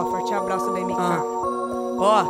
Ó, forte abraço da MK. Ó,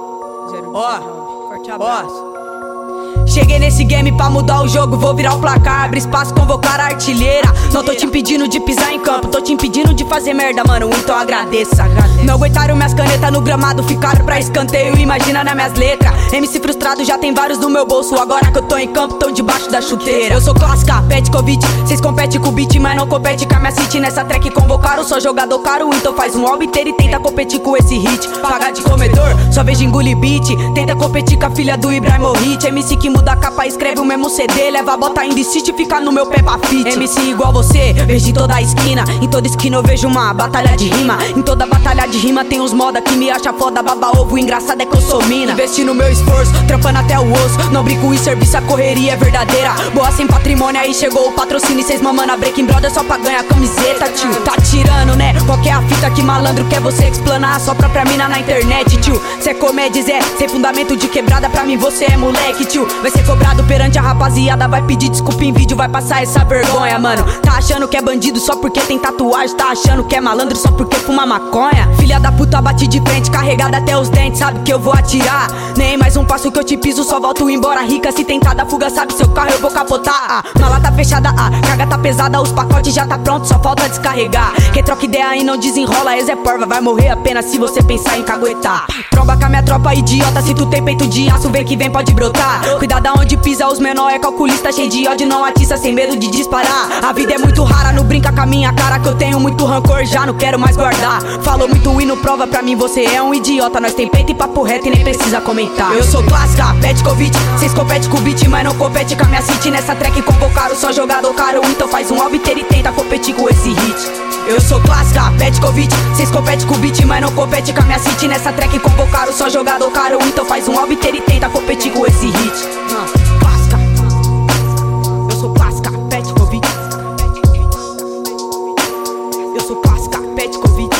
019. Forte abraço. Cheguei nesse game pra mudar o jogo, vou virar o placar, abre espaço, convocar a artilheira. Não tô te impedindo de pisar em campo, tô te impedindo de fazer merda, mano, então agradeça. Não aguentaram minhas canetas no gramado, ficaram pra escanteio, imagina nas minhas letras. MC frustrado já tem vários no meu bolso, agora que eu tô em campo, tô debaixo da chuteira. Eu sou clássica, Petkovic, cês competem com o beat, mas não compete com a minha city. Nessa track convocaram, sou jogador caro, então faz um álbum inteiro e tenta competir com esse hit. Pagar de comedor, só vejo engolir beat, tenta competir com a filha do Ibrahimovic. MC que muda a capa, escreve o mesmo CD, leva a bota, ainda insiste e fica no meu pé pra fit. MC igual você, vejo em toda a esquina, em toda esquina eu vejo uma batalha de rima. Em toda batalha de rima tem uns moda que me acha foda, baba ovo, engraçado é que eu sou mina. Investi no meu esforço, trampando até o osso, não brinco em serviço, a correria é verdadeira. Boa sem patrimônio, aí chegou o patrocínio, cês mamando a Breaking Brother só pra ganhar camiseta, tio. Tá tirando, né? Qual que é a fita que malandro quer você explanar a sua própria mina na internet, tio? Cê é comédia, Zé, sem fundamento de quebrada, pra mim você é moleque, tio. Vai ser cobrado perante a rapaziada, vai pedir desculpa em vídeo, vai passar essa vergonha, mano. Tá achando que é bandido só porque tem tatuagem, tá achando que é malandro só porque fuma maconha. Filha da puta bate de frente, carregada até os dentes, sabe que eu vou atirar. Nem mais um passo que eu te piso, só volto embora rica. Se tentar dar fuga, sabe seu carro eu vou capotar. Mala tá fechada, carga tá pesada, os pacotes já tá pronto, só falta descarregar. Quem troca ideia e não desenrola, ex é porva, vai morrer apenas se você pensar em caguetar. Tromba com a minha tropa idiota, se tu tem peito de aço, vem que vem pode brotar. Cuidado aonde pisa, os menor é calculista, cheio de ódio, não atiça, sem medo de disparar. A vida é muito rara, não brinca com a minha cara, que eu tenho muito rancor, já não quero mais guardar. Falou muito e não prova pra mim, você é um idiota. Nós tem peito e papo reto e nem precisa comentar. Eu sou clássica, Petkovic, cês competem com o beat, mas não compete com a minha city. Nessa track convocaram só jogador caro, então faz um álbum inteiro e tenta competir com esse hit. Eu sou clássica, Petkovic, cês competem com o beat, mas não compete com a minha city. Nessa track convocaram só jogador caro, então faz um álbum inteiro e tenta competir com esse hit. Clássica, eu sou clássica, Petkovic. Eu sou clássica, Petkovic.